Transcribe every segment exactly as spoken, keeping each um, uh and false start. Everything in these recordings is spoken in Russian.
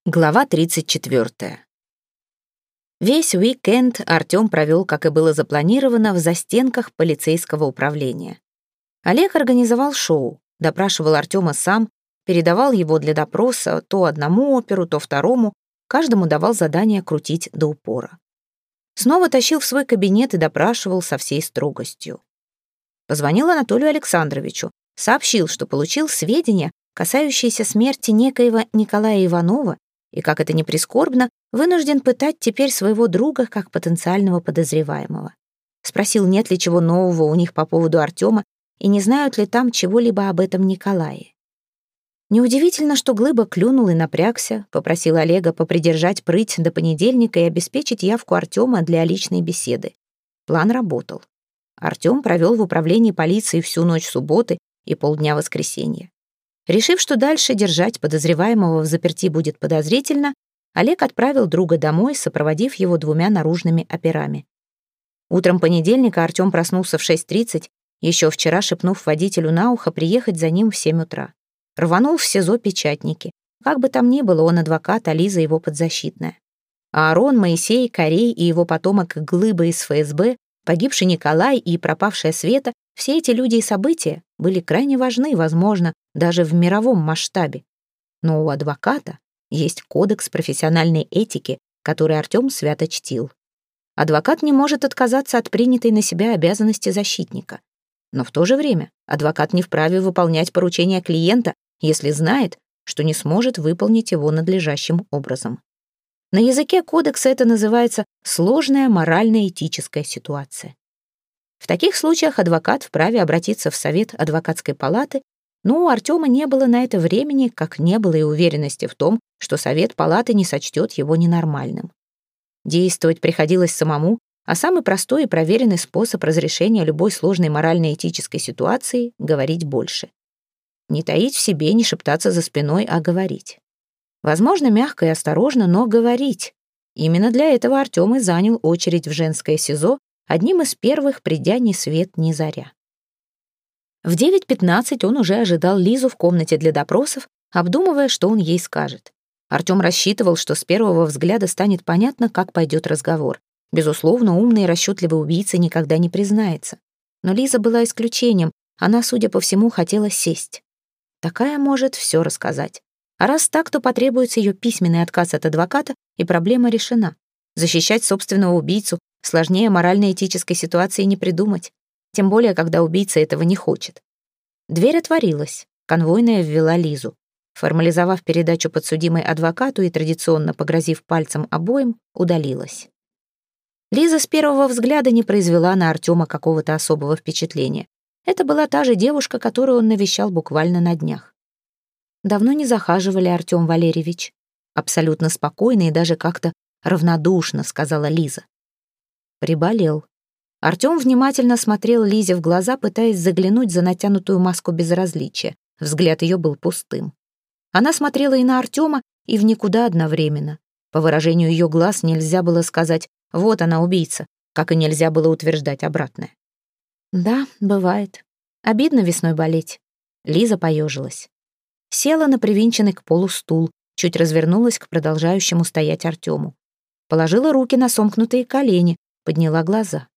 Глава тридцать четвёртая. Весь уикенд Артём провёл, как и было запланировано, в застенках полицейского управления. Олег организовал шоу, допрашивал Артёма сам, передавал его для допроса то одному оперу, то второму, каждому давал задание крутить до упора. Снова тащил в свой кабинет и допрашивал со всей строгостью. Позвонил Анатолию Александровичу, сообщил, что получил сведения, касающиеся смерти некоего Николая Иванова, и, как это ни прискорбно, вынужден пытать теперь своего друга как потенциального подозреваемого. Спросил, нет ли чего нового у них по поводу Артема и не знают ли там чего-либо об этом Николае. Неудивительно, что Глыба клюнул и напрягся, попросил Олега попридержать прыть до понедельника и обеспечить явку Артема для личной беседы. План работал. Артем провел в управлении полиции всю ночь субботы и полдня воскресенья. Решив, что дальше держать подозреваемого в заперти будет подозрительно, Олег отправил друга домой, сопроводив его двумя наружными операми. Утром понедельника Артем проснулся в шесть тридцать, еще вчера шепнув водителю на ухо приехать за ним в семь утра. Рванул в СИЗО Печатники. Как бы там ни было, он адвокат, а Лиза его подзащитная. Аарон, Моисей, Корей и его потомок Глыба из ФСБ, погибший Николай и пропавшая Света — все эти люди и события были крайне важны, возможно, даже в мировом масштабе. Но у адвоката есть кодекс профессиональной этики, который Артем свято чтил. Адвокат не может отказаться от принятой на себя обязанности защитника. Но в то же время адвокат не вправе выполнять поручения клиента, если знает, что не сможет выполнить его надлежащим образом. На языке кодекса это называется сложная морально-этическая ситуация. В таких случаях адвокат вправе обратиться в совет адвокатской палаты, но у Артема не было на это времени, как не было и уверенности в том, что совет палаты не сочтет его ненормальным. Действовать приходилось самому, а самый простой и проверенный способ разрешения любой сложной морально-этической ситуации — говорить больше. Не таить в себе, не шептаться за спиной, а говорить. Возможно, мягко и осторожно, но говорить. Именно для этого Артем и занял очередь в женское СИЗО, одним из первых, придя ни свет ни заря. В девять пятнадцать он уже ожидал Лизу в комнате для допросов, обдумывая, что он ей скажет. Артем рассчитывал, что с первого взгляда станет понятно, как пойдет разговор. Безусловно, умный и расчетливый убийца никогда не признается. Но Лиза была исключением, она, судя по всему, хотела сесть. Такая может все рассказать. А раз так, то потребуется ее письменный отказ от адвоката, и проблема решена. Защищать собственного убийцу сложнее морально-этической ситуации не придумать, тем более, когда убийца этого не хочет. Дверь отворилась, конвойная ввела Лизу. Формализовав передачу подсудимой адвокату и традиционно погрозив пальцем обоим, удалилась. Лиза с первого взгляда не произвела на Артема какого-то особого впечатления. Это была та же девушка, которую он навещал буквально на днях. «Давно не захаживали, Артем Валерьевич», абсолютно спокойно и даже как-то равнодушно сказала Лиза. Приболел. Артем внимательно смотрел Лизе в глаза, пытаясь заглянуть за натянутую маску безразличия. Взгляд ее был пустым. Она смотрела и на Артема, и в никуда одновременно. По выражению ее глаз нельзя было сказать «вот она, убийца», как и нельзя было утверждать обратное. «Да, бывает. Обидно весной болеть». Лиза поежилась. Села на привинченный к полу стул, чуть развернулась к продолжающему стоять Артему. Положила руки на сомкнутые колени, подняла глаза.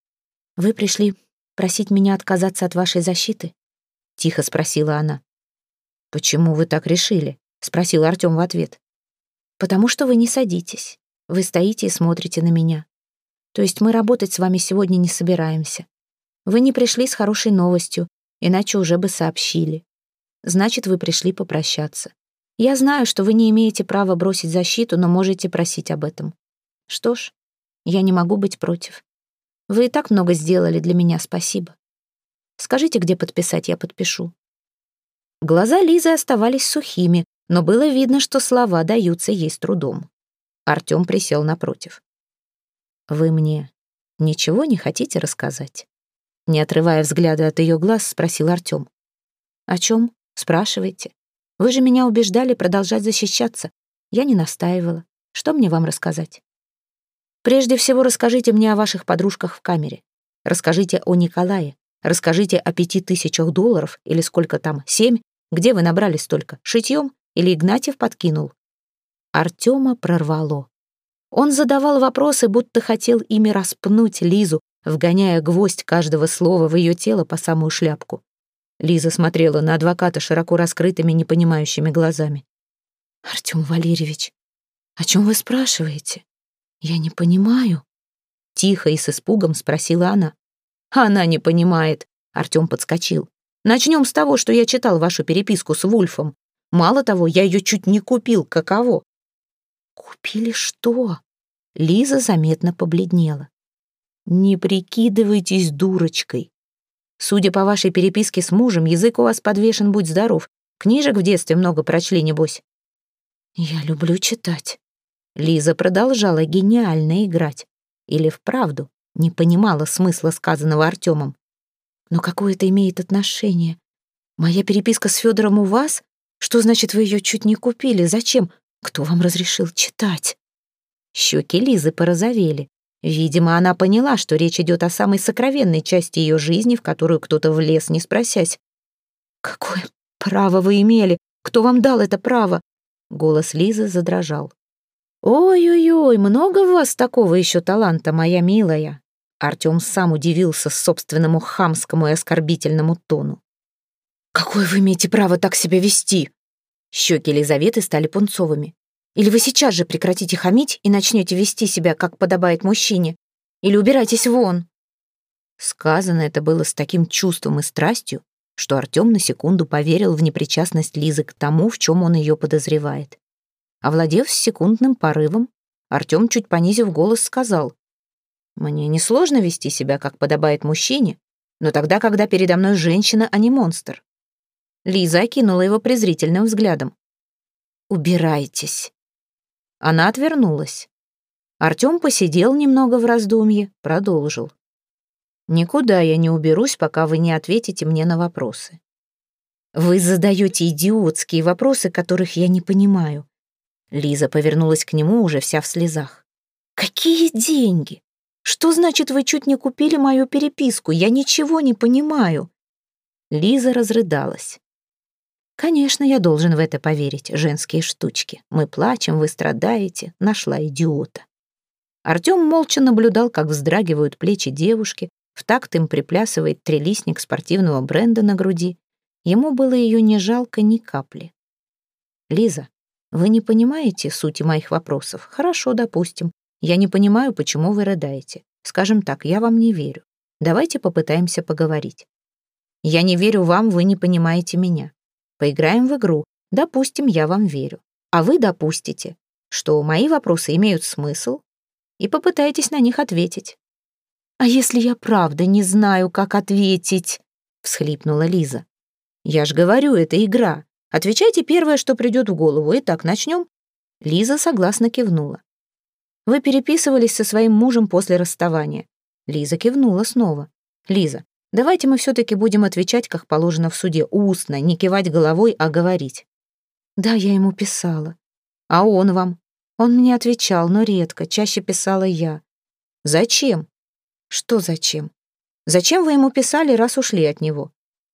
«Вы пришли просить меня отказаться от вашей защиты?» — тихо спросила она. «Почему вы так решили?» — спросил Артем в ответ. «Потому что вы не садитесь. Вы стоите и смотрите на меня. То есть мы работать с вами сегодня не собираемся. Вы не пришли с хорошей новостью, иначе уже бы сообщили. Значит, вы пришли попрощаться. Я знаю, что вы не имеете права бросить защиту, но можете просить об этом. Что ж, я не могу быть против. Вы и так много сделали для меня, спасибо. Скажите, где подписать, я подпишу». Глаза Лизы оставались сухими, но было видно, что слова даются ей с трудом. Артем присел напротив. «Вы мне ничего не хотите рассказать?» Не отрывая взгляда от ее глаз, спросил Артем. «О чем? Спрашивайте. Вы же меня убеждали продолжать защищаться. Я не настаивала. Что мне вам рассказать?» «Прежде всего расскажите мне о ваших подружках в камере. Расскажите о Николае. Расскажите о пяти тысячах долларов, или сколько там, семь. Где вы набрали столько? Шитьем? Или Игнатьев подкинул?» Артема прорвало. Он задавал вопросы, будто хотел ими распнуть Лизу, вгоняя гвоздь каждого слова в ее тело по самую шляпку. Лиза смотрела на адвоката широко раскрытыми, непонимающими глазами. «Артем Валерьевич, о чем вы спрашиваете? Я не понимаю». Тихо и с испугом спросила она. «Она не понимает», — Артем подскочил. «Начнем с того, что я читал вашу переписку с Вульфом. Мало того, я ее чуть не купил. Каково?» «Купили что?» Лиза заметно побледнела. «Не прикидывайтесь дурочкой. Судя по вашей переписке с мужем, язык у вас подвешен, будь здоров. Книжек в детстве много прочли, небось». «Я люблю читать». Лиза продолжала гениально играть. Или вправду не понимала смысла сказанного Артемом. «Но какое это имеет отношение? Моя переписка с Федором у вас? Что значит, вы ее чуть не купили? Зачем? Кто вам разрешил читать?» Щеки Лизы порозовели. Видимо, она поняла, что речь идет о самой сокровенной части ее жизни, в которую кто-то влез, не спросясь. «Какое право вы имели? Кто вам дал это право?» Голос Лизы задрожал. «Ой-ой-ой, много в вас такого еще таланта, моя милая!» Артем сам удивился собственному хамскому и оскорбительному тону. «Какое вы имеете право так себя вести?» Щеки Лизаветы стали пунцовыми. «Или вы сейчас же прекратите хамить и начнете вести себя, как подобает мужчине? Или убирайтесь вон!» Сказано это было с таким чувством и страстью, что Артем на секунду поверил в непричастность Лизы к тому, в чем он ее подозревает. Овладев секундным порывом, Артем, чуть понизив голос, сказал: «Мне несложно вести себя, как подобает мужчине, но тогда, когда передо мной женщина, а не монстр». Лиза окинула его презрительным взглядом. «Убирайтесь». Она отвернулась. Артем посидел немного в раздумье, продолжил. «Никуда я не уберусь, пока вы не ответите мне на вопросы. Вы задаете идиотские вопросы, которых я не понимаю». Лиза повернулась к нему уже вся в слезах. «Какие деньги? Что значит, вы чуть не купили мою переписку? Я ничего не понимаю». Лиза разрыдалась. «Конечно, я должен в это поверить, женские штучки. Мы плачем, вы страдаете. Нашла идиота». Артем молча наблюдал, как вздрагивают плечи девушки, в такт им приплясывает трилистник спортивного бренда на груди. Ему было ее не жалко ни капли. «Лиза, вы не понимаете сути моих вопросов? Хорошо, допустим. Я не понимаю, почему вы рыдаете. Скажем так, я вам не верю. Давайте попытаемся поговорить. Я не верю вам, вы не понимаете меня. Поиграем в игру. Допустим, я вам верю. А вы допустите, что мои вопросы имеют смысл, и попытаетесь на них ответить». «А если я правда не знаю, как ответить?» — всхлипнула Лиза. «Я ж говорю, это игра. Отвечайте первое, что придет в голову. Итак, начнем?» Лиза согласно кивнула. «Вы переписывались со своим мужем после расставания?» Лиза кивнула снова. «Лиза, давайте мы все-таки будем отвечать, как положено в суде, устно, не кивать головой, а говорить». «Да, я ему писала». «А он вам?» «Он мне отвечал, но редко, чаще писала я». «Зачем?» «Что зачем? Зачем вы ему писали, раз ушли от него?»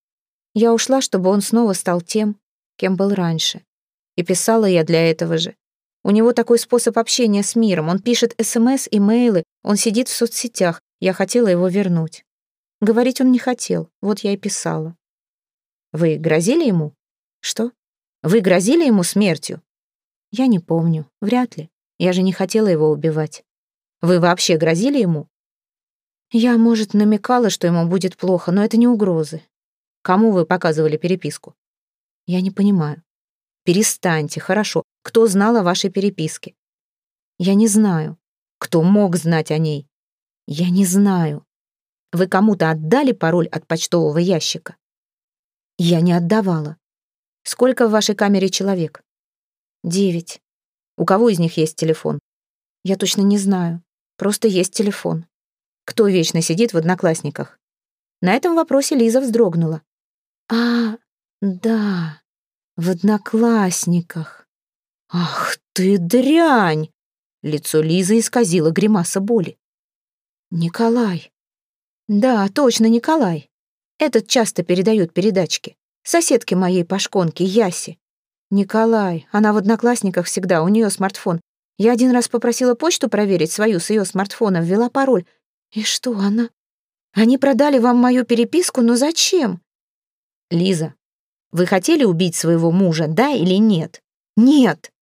«Я ушла, чтобы он снова стал тем, кем был раньше. И писала я для этого же. У него такой способ общения с миром. Он пишет СМС, имейлы, он сидит в соцсетях. Я хотела его вернуть. Говорить он не хотел, вот я и писала». «Вы грозили ему?» «Что? Вы грозили ему смертью?» «Я не помню. Вряд ли. Я же не хотела его убивать». «Вы вообще грозили ему?» «Я, может, намекала, что ему будет плохо, но это не угрозы». «Кому вы показывали переписку?» «Я не понимаю». «Перестаньте, хорошо. Кто знал о вашей переписке?» «Я не знаю». «Кто мог знать о ней?» «Я не знаю». «Вы кому-то отдали пароль от почтового ящика?» «Я не отдавала». «Сколько в вашей камере человек?» «Девять». «У кого из них есть телефон?» «Я точно не знаю. Просто есть телефон». «Кто вечно сидит в Одноклассниках?» На этом вопросе Лиза вздрогнула. «А, да, в Одноклассниках. Ах ты дрянь!» Лицо Лизы исказило гримаса боли. «Николай». «Да, точно, Николай. Этот часто передает передачки. Соседке моей по шконке Ясе. Николай, она в Одноклассниках всегда, у нее смартфон. Я один раз попросила почту проверить свою с ее смартфона, ввела пароль. И что она? Они продали вам мою переписку, но зачем? Лиза, вы хотели убить своего мужа, да или нет? Нет.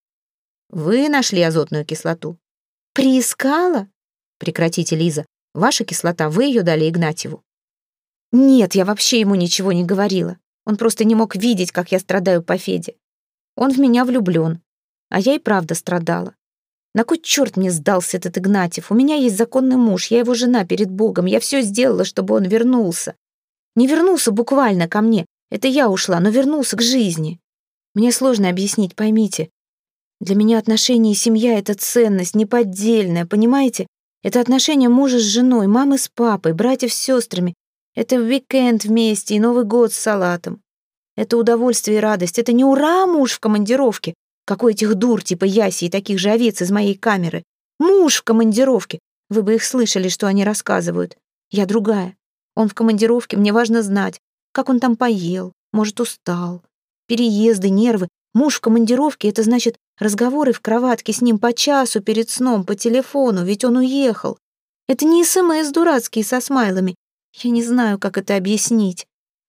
Вы нашли азотную кислоту? Приискала? Прекратите, Лиза. Ваша кислота, вы ее дали Игнатьеву. Нет, я вообще ему ничего не говорила. Он просто не мог видеть, как я страдаю по Феде. Он в меня влюблен, а я и правда страдала. На кой черт мне сдался этот Игнатьев? У меня есть законный муж, я его жена перед Богом. Я все сделала, чтобы он вернулся. Не вернулся буквально ко мне. Это я ушла, но вернулся к жизни. Мне сложно объяснить, поймите. Для меня отношения и семья — это ценность неподдельная, понимаете? Это отношения мужа с женой, мамы с папой, братьев с сестрами. Это уикенд вместе и Новый год с салатом. Это удовольствие и радость. Это не ура, муж в командировке, как у этих дур типа Яси и таких же овец из моей камеры. Муж в командировке. Вы бы их слышали, что они рассказывают. Я другая. Он в командировке, мне важно знать, как он там поел, может, устал. Переезды, нервы. Муж в командировке — это значит разговоры в кроватке с ним по часу перед сном, по телефону, ведь он уехал. Это не СМС дурацкие со смайлами. Я не знаю, как это объяснить.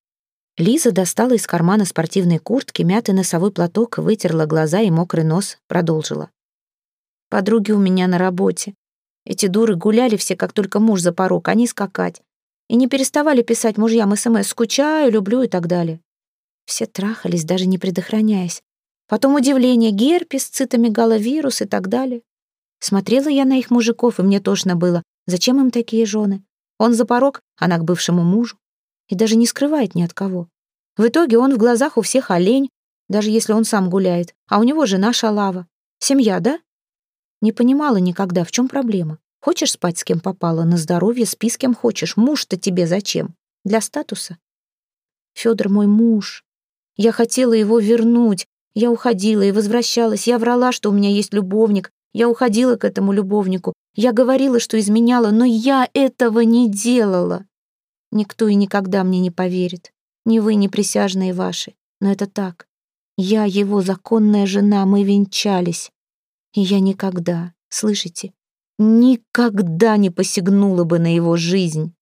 Лиза достала из кармана спортивной куртки мятый носовой платок, вытерла глаза и мокрый нос, продолжила. Подруги у меня на работе. Эти дуры гуляли все, как только муж за порог, они скакать. И не переставали писать мужьям СМС «скучаю», «люблю» и так далее. Все трахались, даже не предохраняясь. Потом удивление, герпес, цитомегаловирус и так далее. Смотрела я на их мужиков, и мне тошно было. Зачем им такие жены? Он за порог, она к бывшему мужу. И даже не скрывает ни от кого. В итоге он в глазах у всех олень, даже если он сам гуляет, а у него жена шалава. Семья, да? Не понимала никогда, в чем проблема. Хочешь спать с кем попало, на здоровье, спи с кем хочешь. Муж-то тебе зачем? Для статуса? Федор мой муж. Я хотела его вернуть. Я уходила и возвращалась. Я врала, что у меня есть любовник. Я уходила к этому любовнику. Я говорила, что изменяла, но я этого не делала. Никто и никогда мне не поверит. Ни вы, ни присяжные ваши. Но это так. Я его законная жена, мы венчались. И я никогда, слышите, никогда не посягнула бы на его жизнь.